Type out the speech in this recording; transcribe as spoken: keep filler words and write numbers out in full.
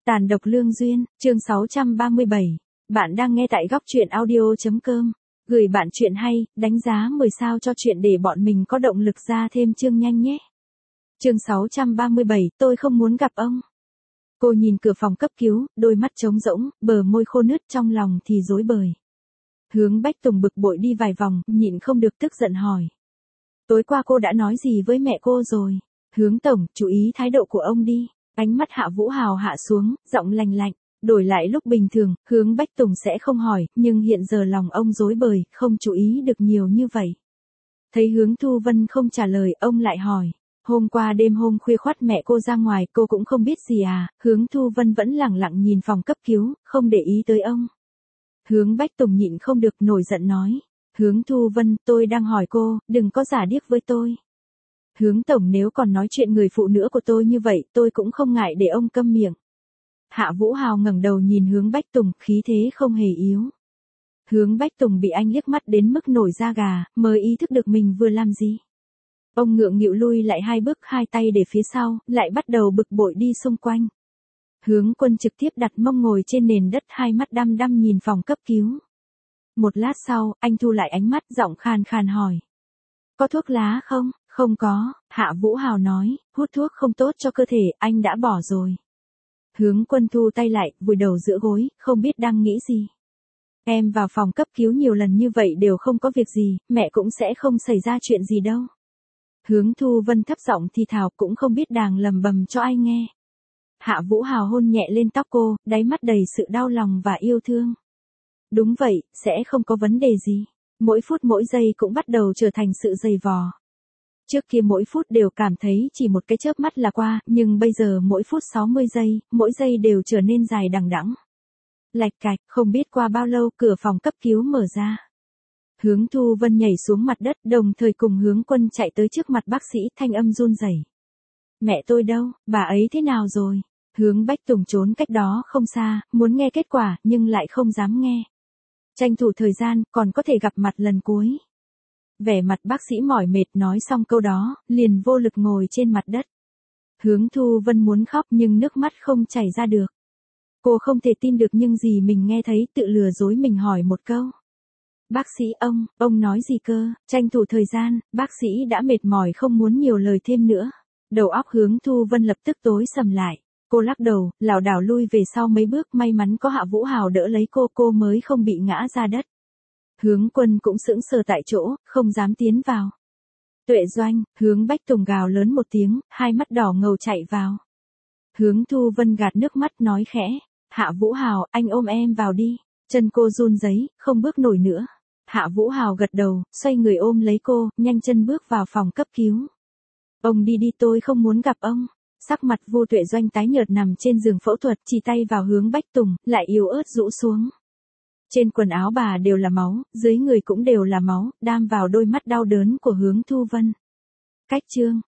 Tàn độc lương duyên, chương sáu trăm ba mươi bảy. Bạn đang nghe tại góc truyện audio chấm com. Gửi bạn truyện hay, đánh giá mười sao cho chuyện để bọn mình có động lực ra thêm chương nhanh nhé. Chương sáu trăm ba mươi bảy, tôi không muốn gặp ông. Cô nhìn cửa phòng cấp cứu, đôi mắt trống rỗng, bờ môi khô nứt, trong lòng thì rối bời. Hướng Bách Tùng bực bội đi vài vòng, nhịn không được tức giận hỏi. Tối qua cô đã nói gì với mẹ cô rồi? Hướng tổng, chú ý thái độ của ông đi. Ánh mắt Hạ Vũ Hào hạ xuống, giọng lạnh lạnh. Đổi lại lúc bình thường, Hướng Bách Tùng sẽ không hỏi, nhưng hiện giờ lòng ông rối bời, không chú ý được nhiều như vậy. Thấy Hướng Thu Vân không trả lời, ông lại hỏi. Hôm qua đêm hôm khuya khoắt mẹ cô ra ngoài, cô cũng không biết gì à? Hướng Thu Vân vẫn lẳng lặng nhìn phòng cấp cứu, không để ý tới ông. Hướng Bách Tùng nhịn không được, nổi giận nói. Hướng Thu Vân, tôi đang hỏi cô, đừng có giả điếc với tôi. Hướng tổng, nếu còn nói chuyện người phụ nữ của tôi như vậy, tôi cũng không ngại để ông câm miệng. Hạ Vũ Hào ngẩng đầu nhìn Hướng Bách Tùng, khí thế không hề yếu. Hướng Bách Tùng bị anh liếc mắt đến mức nổi da gà, mới ý thức được mình vừa làm gì. Ông ngượng nghịu lui lại hai bước, hai tay để phía sau, lại bắt đầu bực bội đi xung quanh. Hướng Quân trực tiếp đặt mông ngồi trên nền đất, hai mắt đăm đăm nhìn phòng cấp cứu. Một lát sau, anh thu lại ánh mắt, giọng khàn khàn hỏi. Có thuốc lá không? Không có, Hạ Vũ Hào nói, hút thuốc không tốt cho cơ thể, anh đã bỏ rồi. Hướng Quân thu tay lại, vùi đầu giữa gối, không biết đang nghĩ gì. Em vào phòng cấp cứu nhiều lần như vậy đều không có việc gì, mẹ cũng sẽ không xảy ra chuyện gì đâu. Hướng Thu Vân thấp giọng thì thào, cũng không biết đang lầm bầm cho ai nghe. Hạ Vũ Hào hôn nhẹ lên tóc cô, đáy mắt đầy sự đau lòng và yêu thương. Đúng vậy, sẽ không có vấn đề gì. Mỗi phút mỗi giây cũng bắt đầu trở thành sự dày vò. Trước kia mỗi phút đều cảm thấy chỉ một cái chớp mắt là qua, nhưng bây giờ mỗi phút sáu mươi giây, mỗi giây đều trở nên dài đằng đẵng. Lạch cạch, không biết qua bao lâu, cửa phòng cấp cứu mở ra. Hướng Thu Vân nhảy xuống mặt đất, đồng thời cùng Hướng Quân chạy tới trước mặt bác sĩ, thanh âm run rẩy. Mẹ tôi đâu, bà ấy thế nào rồi? Hướng Bách Tùng trốn cách đó không xa, muốn nghe kết quả, nhưng lại không dám nghe. Tranh thủ thời gian, còn có thể gặp mặt lần cuối. Vẻ mặt bác sĩ mỏi mệt, nói xong câu đó, liền vô lực ngồi trên mặt đất. Hướng Thu Vân muốn khóc nhưng nước mắt không chảy ra được. Cô không thể tin được những gì mình nghe thấy, tự lừa dối mình hỏi một câu. Bác sĩ, ông, ông nói gì cơ? Tranh thủ thời gian, bác sĩ đã mệt mỏi không muốn nhiều lời thêm nữa. Đầu óc Hướng Thu Vân lập tức tối sầm lại. Cô lắc đầu, lảo đảo lui về sau mấy bước, may mắn có Hạ Vũ Hào đỡ lấy cô, cô mới không bị ngã ra đất. Hướng Quân cũng sững sờ tại chỗ, không dám tiến vào. Tuệ Doanh, Hướng Bách Tùng gào lớn một tiếng, hai mắt đỏ ngầu chạy vào. Hướng Thu Vân gạt nước mắt nói khẽ, Hạ Vũ Hào, anh ôm em vào đi. Chân cô run rẩy, không bước nổi nữa. Hạ Vũ Hào gật đầu, xoay người ôm lấy cô, nhanh chân bước vào phòng cấp cứu. Ông đi đi, tôi không muốn gặp ông. Sắc mặt Vu Tuệ Doanh tái nhợt nằm trên giường phẫu thuật, chỉ tay vào Hướng Bách Tùng, lại yếu ớt rũ xuống. Trên quần áo bà đều là máu, dưới người cũng đều là máu, đam vào đôi mắt đau đớn của Hướng Thu Vân. Cách chương,